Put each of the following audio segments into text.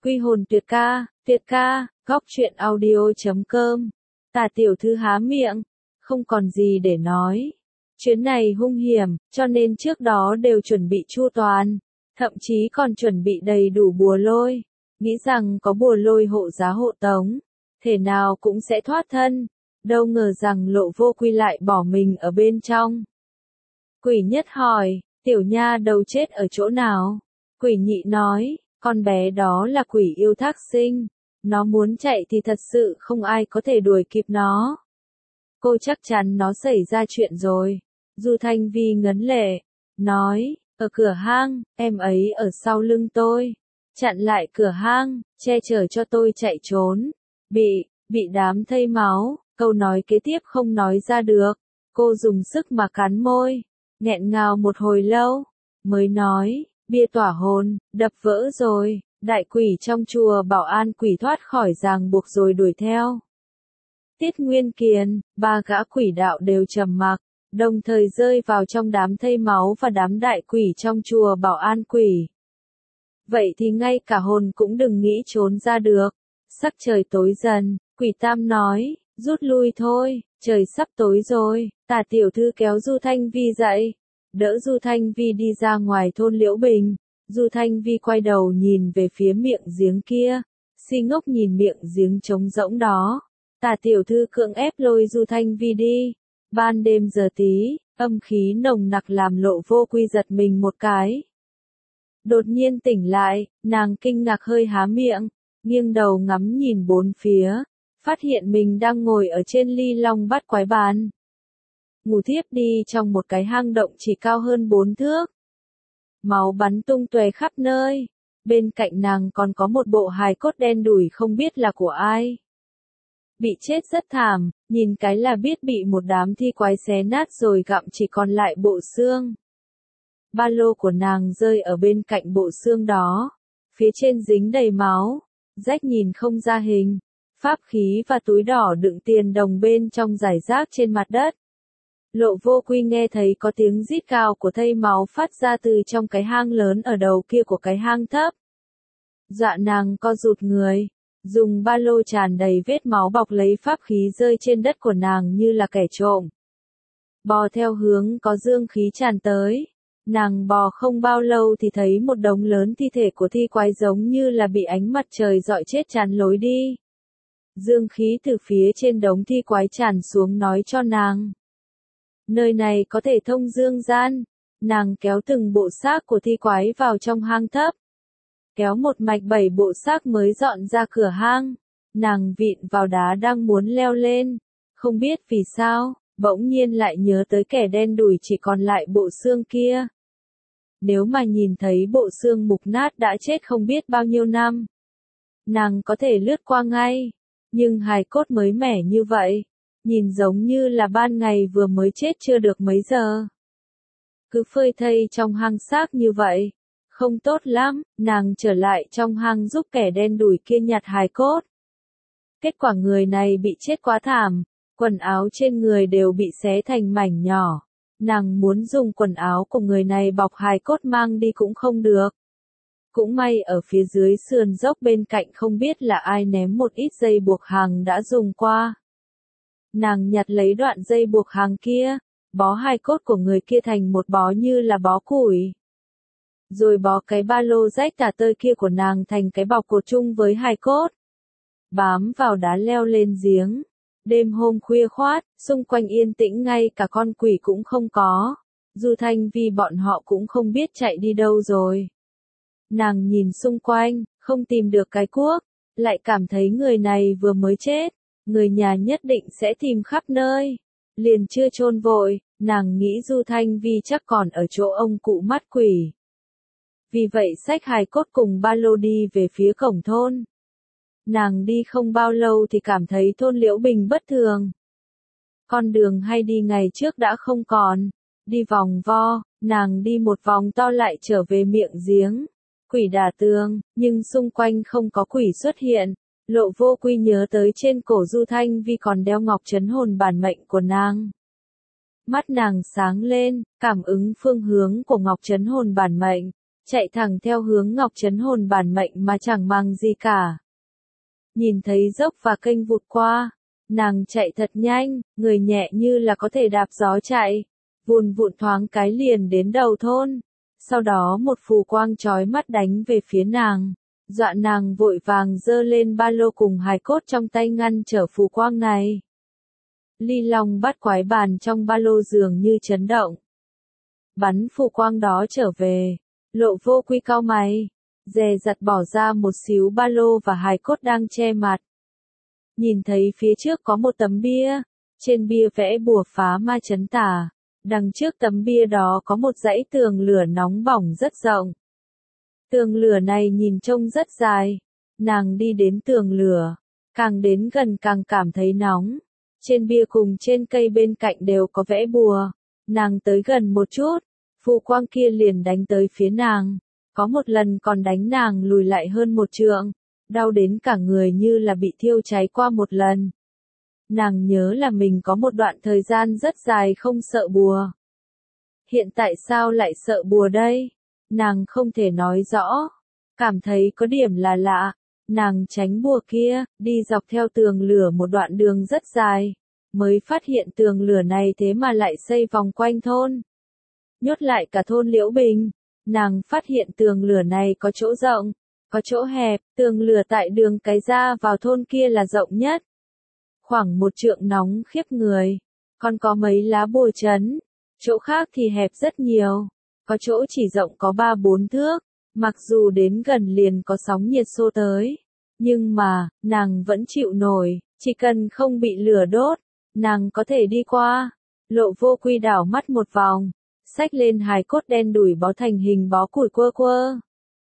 Quy hồn tuyệt ca, góc truyện audio.com. Tả tiểu thư há miệng, không còn gì để nói. Chuyến này hung hiểm, cho nên trước đó đều chuẩn bị chu toàn, thậm chí còn chuẩn bị đầy đủ bùa lôi, nghĩ rằng có bùa lôi hộ giá hộ tống, thể nào cũng sẽ thoát thân, đâu ngờ rằng Lộ Vô Quy lại bỏ mình ở bên trong. Quỷ nhất hỏi, tiểu nha đầu chết ở chỗ nào? Quỷ nhị nói, con bé đó là quỷ yêu thác sinh, nó muốn chạy thì thật sự không ai có thể đuổi kịp nó. Cô chắc chắn nó xảy ra chuyện rồi. Du Thanh Vi ngấn lệ, nói, ở cửa hang, em ấy ở sau lưng tôi, chặn lại cửa hang, che chở cho tôi chạy trốn. Bị đám thây máu, câu nói kế tiếp không nói ra được, cô dùng sức mà cắn môi, nghẹn ngào một hồi lâu, mới nói, bia tỏa hồn, đập vỡ rồi, đại quỷ trong chùa Bảo An quỷ thoát khỏi ràng buộc rồi đuổi theo. Tiết Nguyên Kiền, ba gã quỷ đạo đều trầm mặc, đồng thời rơi vào trong đám thây máu và đám đại quỷ trong chùa Bảo An quỷ. Vậy thì ngay cả hồn cũng đừng nghĩ trốn ra được. Sắc trời tối dần, quỷ tam nói, rút lui thôi, trời sắp tối rồi. Tả tiểu thư kéo Du Thanh Vi dậy, đỡ Du Thanh Vi đi ra ngoài thôn Liễu Bình. Du Thanh Vi quay đầu nhìn về phía miệng giếng kia, si ngốc nhìn miệng giếng trống rỗng đó. Tả tiểu thư cưỡng ép lôi Du Thanh Vi đi. Ban đêm giờ tí, âm khí nồng nặc làm Lộ Vô Quy giật mình một cái. Đột nhiên tỉnh lại, nàng kinh ngạc hơi há miệng, nghiêng đầu ngắm nhìn bốn phía, phát hiện mình đang ngồi ở trên ly long bát quái bàn. Ngủ thiếp đi trong một cái hang động chỉ cao hơn 4 thước. Máu bắn tung tóe khắp nơi, bên cạnh nàng còn có một bộ hài cốt đen đủi không biết là của ai. Bị chết rất thảm, nhìn cái là biết bị một đám thi quái xé nát rồi gặm chỉ còn lại bộ xương. Ba lô của nàng rơi ở bên cạnh bộ xương đó, phía trên dính đầy máu, rách nhìn không ra hình, pháp khí và túi đỏ đựng tiền đồng bên trong rải rác trên mặt đất. Lộ Vô Quy nghe thấy có tiếng rít cao của thây máu phát ra từ trong cái hang lớn ở đầu kia của cái hang thấp. Dọa nàng co rụt người, dùng ba lô tràn đầy vết máu bọc lấy pháp khí rơi trên đất của nàng như là kẻ trộm. Bò theo hướng có dương khí tràn tới. Nàng bò không bao lâu thì thấy một đống lớn thi thể của thi quái giống như là bị ánh mặt trời rọi chết chắn lối đi. Dương khí từ phía trên đống thi quái tràn xuống nói cho nàng. Nơi này có thể thông dương gian. Nàng kéo từng bộ xác của thi quái vào trong hang thấp. Kéo một mạch 7 bộ xác mới dọn ra cửa hang. Nàng vịn vào đá đang muốn leo lên. Không biết vì sao, bỗng nhiên lại nhớ tới kẻ đen đủi chỉ còn lại bộ xương kia. Nếu mà nhìn thấy bộ xương mục nát đã chết không biết bao nhiêu năm, nàng có thể lướt qua ngay. Nhưng hài cốt mới mẻ như vậy, nhìn giống như là ban ngày vừa mới chết chưa được mấy giờ. Cứ phơi thây trong hang xác như vậy, không tốt lắm, nàng trở lại trong hang giúp kẻ đen đủi kia nhặt hài cốt. Kết quả người này bị chết quá thảm, quần áo trên người đều bị xé thành mảnh nhỏ. Nàng muốn dùng quần áo của người này bọc hài cốt mang đi cũng không được. Cũng may ở phía dưới sườn dốc bên cạnh không biết là ai ném một ít dây buộc hàng đã dùng qua. Nàng nhặt lấy đoạn dây buộc hàng kia, bó hài cốt của người kia thành một bó như là bó củi. Rồi bó cái ba lô rách tả tơi kia của nàng thành cái bọc cột chung với hài cốt. Bám vào đá leo lên giếng. Đêm hôm khuya khoát, xung quanh yên tĩnh ngay cả con quỷ cũng không có. Du Thanh Vi bọn họ cũng không biết chạy đi đâu rồi. Nàng nhìn xung quanh, không tìm được cái cuốc, lại cảm thấy người này vừa mới chết, người nhà nhất định sẽ tìm khắp nơi. Liền chưa chôn vội, nàng nghĩ Du Thanh Vi chắc còn ở chỗ ông cụ mắt quỷ. Vì vậy xách hài cốt cùng ba lô đi về phía cổng thôn. Nàng đi không bao lâu thì cảm thấy thôn Liễu Bình bất thường. Con đường hay đi ngày trước đã không còn. Đi vòng vo, nàng đi một vòng to lại trở về miệng giếng. Quỷ đả tường, nhưng xung quanh không có quỷ xuất hiện. Lộ Vô Quy nhớ tới trên cổ Du Thanh Vi còn đeo ngọc trấn hồn bản mệnh của nàng. Mắt nàng sáng lên, cảm ứng phương hướng của ngọc trấn hồn bản mệnh. chạy thẳng theo hướng Ngọc Trấn hồn bản mệnh mà chẳng màng gì cả. Nhìn thấy dốc và kênh vụt qua, nàng chạy thật nhanh, người nhẹ như là có thể đạp gió chạy, vùn vụn thoáng cái liền đến đầu thôn. Sau đó một phù quang chói mắt đánh về phía nàng, dọa nàng vội vàng giơ lên ba lô cùng hài cốt trong tay ngăn trở phù quang này. Ly Long Bát Quái Bàn trong ba lô dường như chấn động. Bắn phù quang đó trở về, Lộ Vô Quy cau mày, dè dặt bỏ ra một xíu ba lô và hài cốt đang che mặt. Nhìn thấy phía trước có một tấm bia, trên bia vẽ bùa phá ma trấn tà, đằng trước tấm bia đó có một dãy tường lửa nóng bỏng rất rộng. Tường lửa này nhìn trông rất dài, nàng đi đến tường lửa, càng đến gần càng cảm thấy nóng. Trên bia cùng trên cây bên cạnh đều có vẽ bùa, nàng tới gần một chút, phù quang kia liền đánh tới phía nàng, có một lần còn đánh nàng lùi lại hơn một trượng, đau đến cả người như là bị thiêu cháy qua một lần. Nàng nhớ là mình có một đoạn thời gian rất dài không sợ bùa. Hiện tại sao lại sợ bùa đây? Nàng không thể nói rõ, cảm thấy có điểm là lạ. Nàng tránh bùa kia, đi dọc theo tường lửa một đoạn đường rất dài, mới phát hiện tường lửa này thế mà lại xây vòng quanh thôn. Nhốt lại cả thôn Liễu Bình, nàng phát hiện tường lửa này có chỗ rộng, có chỗ hẹp, tường lửa tại đường cái ra vào thôn kia là rộng nhất. Khoảng một trượng nóng khiếp người, còn có mấy lá bùa chấn, chỗ khác thì hẹp rất nhiều, có chỗ chỉ rộng có 3-4 thước. Mặc dù đến gần liền có sóng nhiệt xô tới, nhưng mà, nàng vẫn chịu nổi, chỉ cần không bị lửa đốt, nàng có thể đi qua. Lộ Vô Quy đảo mắt một vòng, xách lên hài cốt đen đủi bó thành hình bó củi quơ quơ.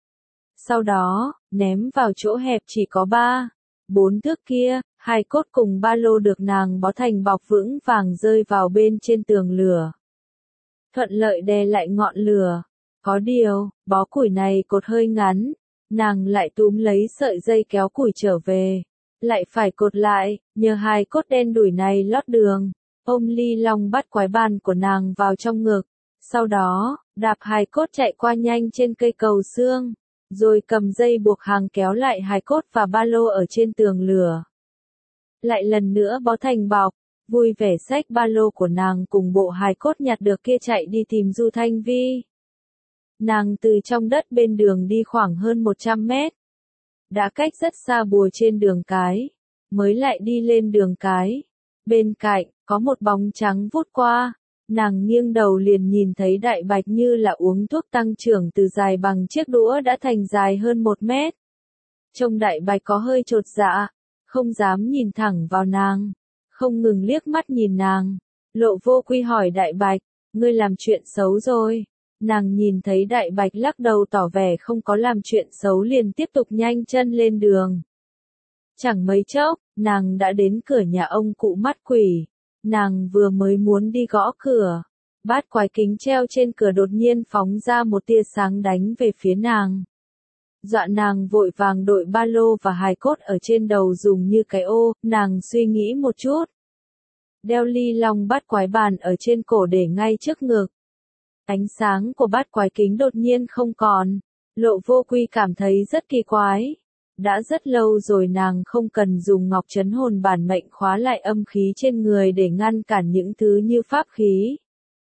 Sau đó, ném vào chỗ hẹp chỉ có 3-4 thước kia, hài cốt cùng ba lô được nàng bó thành bọc vững vàng rơi vào bên trên tường lửa. Thuận lợi đè lại ngọn lửa. Có điều, bó củi này cột hơi ngắn, nàng lại túm lấy sợi dây kéo củi trở về, lại phải cột lại, nhờ hài cốt đen đủi này lót đường, ôm Ly Long Bát Quái Bàn của nàng vào trong ngực, sau đó, đạp hài cốt chạy qua nhanh trên cây cầu xương, rồi cầm dây buộc hàng kéo lại hài cốt và ba lô ở trên tường lửa. Lại lần nữa bó thành bọc, vui vẻ xách ba lô của nàng cùng bộ hài cốt nhặt được kia chạy đi tìm Du Thanh Vi. Nàng từ trong đất bên đường đi khoảng hơn 100 mét. Đã cách rất xa bùa trên đường cái, mới lại đi lên đường cái. Bên cạnh, có một bóng trắng vút qua, nàng nghiêng đầu liền nhìn thấy Đại Bạch như là uống thuốc tăng trưởng từ dài bằng chiếc đũa đã thành dài hơn 1 mét. Trông Đại Bạch có hơi chột dạ, không dám nhìn thẳng vào nàng, không ngừng liếc mắt nhìn nàng. Lộ Vô Quy hỏi Đại Bạch, ngươi làm chuyện xấu rồi. Nàng nhìn thấy Đại Bạch lắc đầu tỏ vẻ không có làm chuyện xấu liền tiếp tục nhanh chân lên đường. Chẳng mấy chốc, nàng đã đến cửa nhà ông cụ mắt quỷ. Nàng vừa mới muốn đi gõ cửa. Bát quái kính treo trên cửa đột nhiên phóng ra một tia sáng đánh về phía nàng. Dọa nàng vội vàng đội ba lô và hài cốt ở trên đầu dùng như cái ô, nàng suy nghĩ một chút. Đeo Ly Long Bát Quái Bàn ở trên cổ để ngay trước ngực. Ánh sáng của bát quái kính đột nhiên không còn. Lộ Vô Quy cảm thấy rất kỳ quái. Đã rất lâu rồi nàng không cần dùng Ngọc Trấn hồn bản mệnh khóa lại âm khí trên người để ngăn cản những thứ như pháp khí.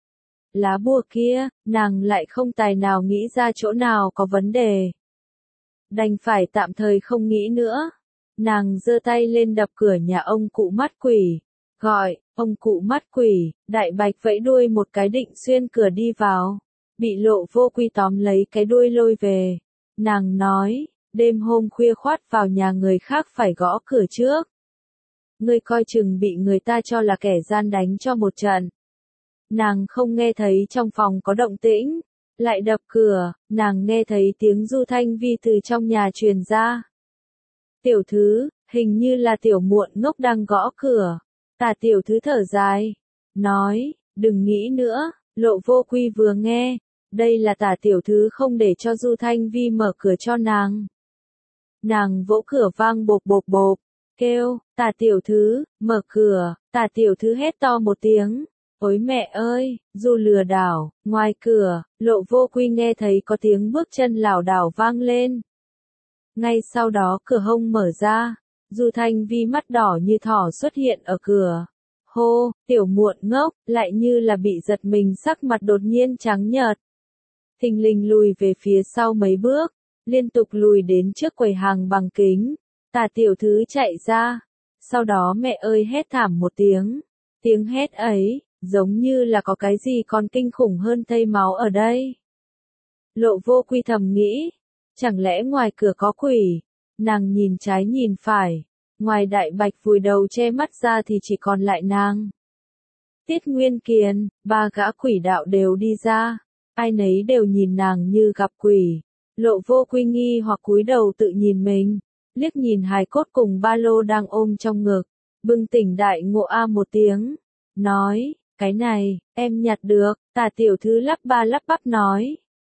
Lá bùa kia, nàng lại không tài nào nghĩ ra chỗ nào có vấn đề. Đành phải tạm thời không nghĩ nữa. Nàng giơ tay lên đập cửa nhà ông cụ mắt quỷ. Gọi, ông cụ mắt quỷ, Đại Bạch vẫy đuôi một cái định xuyên cửa đi vào. Bị Lộ Vô Quy tóm lấy cái đuôi lôi về. Nàng nói, đêm hôm khuya khoắt vào nhà người khác phải gõ cửa trước. Ngươi coi chừng bị người ta cho là kẻ gian đánh cho một trận. Nàng không nghe thấy trong phòng có động tĩnh. Lại đập cửa, nàng nghe thấy tiếng Du Thanh Vi từ trong nhà truyền ra. Tiểu thư, hình như là tiểu muộn ngốc đang gõ cửa. Tả tiểu thư thở dài, nói, đừng nghĩ nữa. Lộ Vô Quy vừa nghe, đây là Tả tiểu thư không để cho Du Thanh Vi mở cửa cho nàng. Nàng vỗ cửa vang bộp bộp bộp, kêu, Tả tiểu thư, mở cửa. Tả tiểu thư hét to một tiếng, Ôi mẹ ơi, Du lừa đảo, ngoài cửa, Lộ Vô Quy nghe thấy có tiếng bước chân lảo đảo vang lên. Ngay sau đó cửa hông mở ra, Du Thanh Vi mắt đỏ như thỏ xuất hiện ở cửa. Hô, tiểu muộn ngốc, lại như là bị giật mình sắc mặt đột nhiên trắng nhợt. Thình lình lùi về phía sau mấy bước, liên tục lùi đến trước quầy hàng bằng kính. Tả tiểu thư chạy ra, sau đó mẹ ơi hét thảm một tiếng. Tiếng hét ấy, giống như là có cái gì còn kinh khủng hơn thây máu ở đây. Lộ Vô Quy thầm nghĩ, chẳng lẽ ngoài cửa có quỷ? Nàng nhìn trái nhìn phải, ngoài Đại Bạch vùi đầu che mắt ra thì chỉ còn lại nàng. Tiết Nguyên Kiền, ba gã quỷ đạo đều đi ra, ai nấy đều nhìn nàng như gặp quỷ. Lộ Vô Quy nghi hoặc cúi đầu tự nhìn mình, liếc nhìn hài cốt cùng ba lô đang ôm trong ngực, bừng tỉnh đại ngộ a một tiếng, nói, cái này, em nhặt được. Tả tiểu thư lắp ba lắp bắp nói,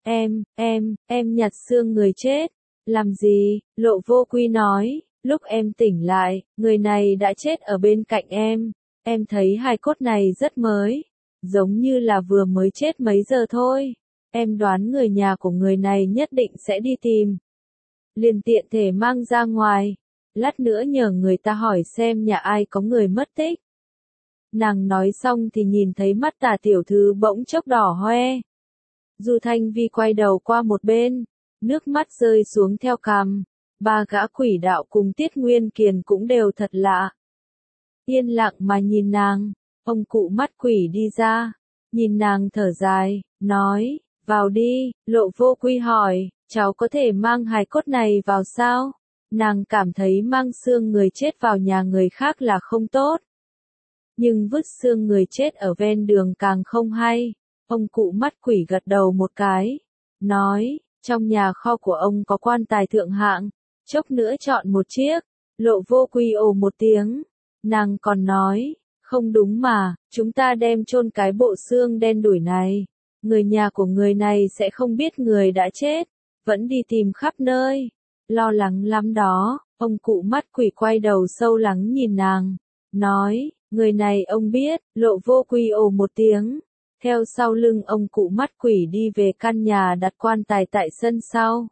em nhặt xương người chết. Làm gì? Lộ Vô Quy nói, lúc em tỉnh lại, người này đã chết ở bên cạnh em thấy hài cốt này rất mới, giống như là vừa mới chết mấy giờ thôi. Em đoán người nhà của người này nhất định sẽ đi tìm. Liền tiện thể mang ra ngoài, lát nữa nhờ người ta hỏi xem nhà ai có người mất tích. Nàng nói xong thì nhìn thấy mắt Tả tiểu thư bỗng chốc đỏ hoe. Du Thanh Vi quay đầu qua một bên, nước mắt rơi xuống theo cằm. Ba gã quỷ đạo cùng Tiết Nguyên Kiền cũng đều thật lạ. Yên lặng mà nhìn nàng, ông cụ mắt quỷ đi ra, nhìn nàng thở dài, nói, vào đi. Lộ Vô Quy hỏi, cháu có thể mang hài cốt này vào sao? Nàng cảm thấy mang xương người chết vào nhà người khác là không tốt. Nhưng vứt xương người chết ở ven đường càng không hay. Ông cụ mắt quỷ gật đầu một cái, nói, trong nhà kho của ông có quan tài thượng hạng, chốc nữa chọn một chiếc. Lộ Vô Quy ồ một tiếng, nàng còn nói, không đúng mà, chúng ta đem chôn cái bộ xương đen đủi này, người nhà của người này sẽ không biết người đã chết, vẫn đi tìm khắp nơi, lo lắng lắm đó. Ông cụ mắt quỷ quay đầu sâu lắng nhìn nàng, nói, người này ông biết. Lộ Vô Quy ồ một tiếng, theo sau lưng ông cụ mắt quỷ đi về căn nhà đặt quan tài tại sân sau.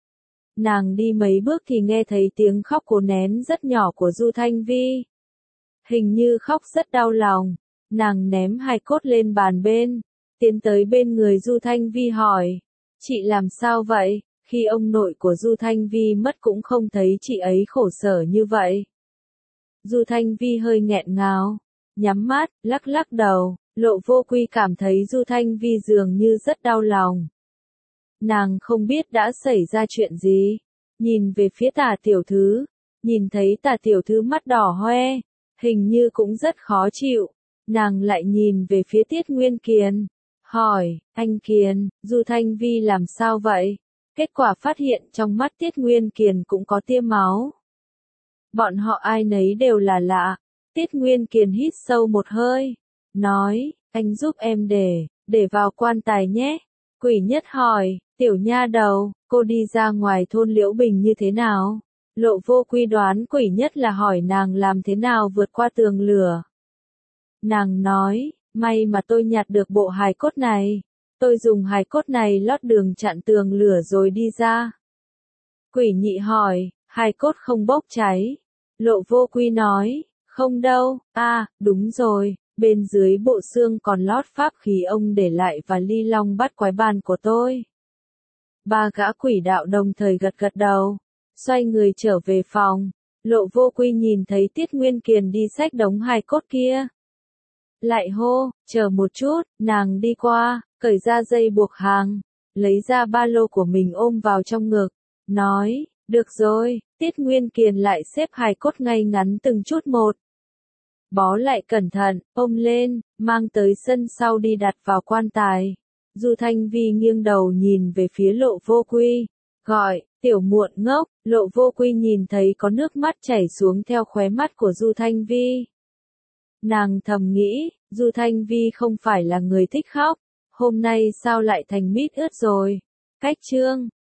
Nàng đi mấy bước thì nghe thấy tiếng khóc cố nén rất nhỏ của Du Thanh Vi. Hình như khóc rất đau lòng, nàng ném hài cốt lên bàn bên, tiến tới bên người Du Thanh Vi hỏi, chị làm sao vậy? Khi ông nội của Du Thanh Vi mất cũng không thấy chị ấy khổ sở như vậy. Du Thanh Vi hơi nghẹn ngào, nhắm mắt, lắc lắc đầu. Lộ Vô Quy cảm thấy Du Thanh Vi dường như rất đau lòng. Nàng không biết đã xảy ra chuyện gì, nhìn về phía Tả tiểu thư, nhìn thấy Tả tiểu thư mắt đỏ hoe, hình như cũng rất khó chịu. Nàng lại nhìn về phía Tiết Nguyên Kiền, hỏi, anh Kiền, Du Thanh Vi làm sao vậy? Kết quả phát hiện trong mắt Tiết Nguyên Kiền cũng có tia máu. Bọn họ ai nấy đều là lạ. Tiết Nguyên Kiền hít sâu một hơi, nói, anh giúp em để vào quan tài nhé. Quỷ Nhất hỏi, tiểu nha đầu, cô đi ra ngoài thôn Liễu Bình như thế nào? Lộ Vô Quy đoán Quỷ Nhất là hỏi nàng làm thế nào vượt qua tường lửa. Nàng nói, may mà tôi nhặt được bộ hài cốt này. Tôi dùng hài cốt này lót đường chặn tường lửa rồi đi ra. Quỷ Nhị hỏi, hài cốt không bốc cháy? Lộ Vô Quy nói, không đâu. Đúng rồi, bên dưới bộ xương còn lót pháp khí ông để lại và ly long bắt quái bàn của tôi. Ba gã quỷ đạo đồng thời gật gật đầu, xoay người trở về phòng. Lộ Vô Quy nhìn thấy Tiết Nguyên Kiền đi xách đống hài cốt kia. Lại hô, chờ một chút. Nàng đi qua, cởi ra dây buộc hàng, lấy ra ba lô của mình ôm vào trong ngực, nói, được rồi. Tiết Nguyên Kiền lại xếp hài cốt ngay ngắn từng chút một, bó lại cẩn thận, ôm lên, mang tới sân sau đi đặt vào quan tài. Du Thanh Vi nghiêng đầu nhìn về phía Lộ Vô Quy, gọi, tiểu muộn ngốc. Lộ Vô Quy nhìn thấy có nước mắt chảy xuống theo khóe mắt của Du Thanh Vi. Nàng thầm nghĩ, Du Thanh Vi không phải là người thích khóc, hôm nay sao lại thành mít ướt rồi. Cách chương